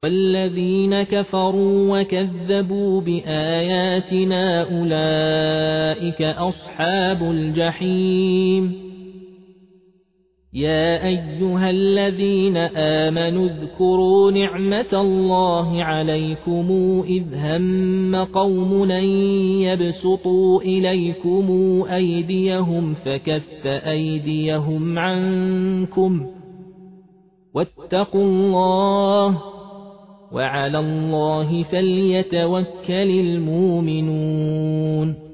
والذين كفروا وكذبوا بآياتنا أولئك أصحاب الجحيم. يا أيها الذين آمنوا اذكروا نعمة الله عليكم إذ هم قوم أن يبسطوا إليكم أيديهم فكف أيديهم عنكم واتقوا الله وعلى الله فليتوكل المؤمنون.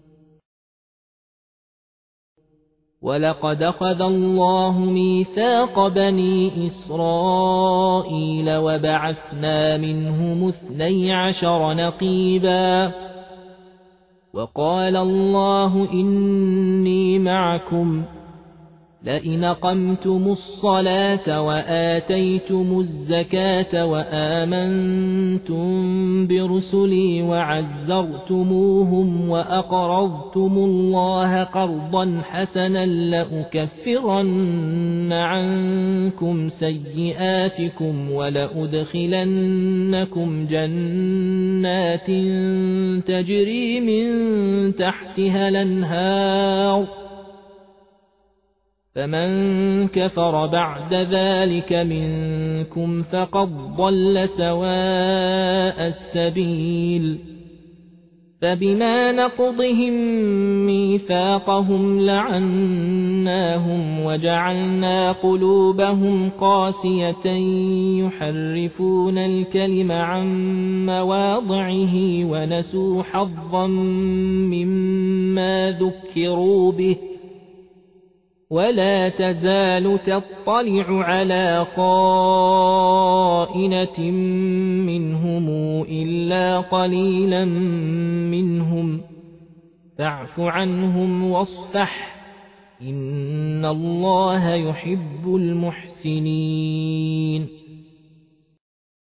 ولقد أخذ الله ميثاق بني إسرائيل وبعثنا منهم 12 نقيبا وقال الله إني معكم لئن أقمتم الصلاة وآتيتم الزكاة وآمنتم برسلي وعزرتموهم وأقرضتم الله قرضا حسنا لأكفرن عنكم سيئاتكم ولأدخلنكم جنات تجري من تحتها الأنهار فمن كفر بعد ذلك منكم فقد ضل سواء السبيل. فبما نقضهم ميثاقهم لعناهم وجعلنا قلوبهم قاسية يحرفون الكلم عن مواضعه ونسوا حظا مما ذكروا به ولا تزال تطلع على خائنة منهم إلا قليلا منهم فاعف عنهم واصفح إن الله يحب المحسنين.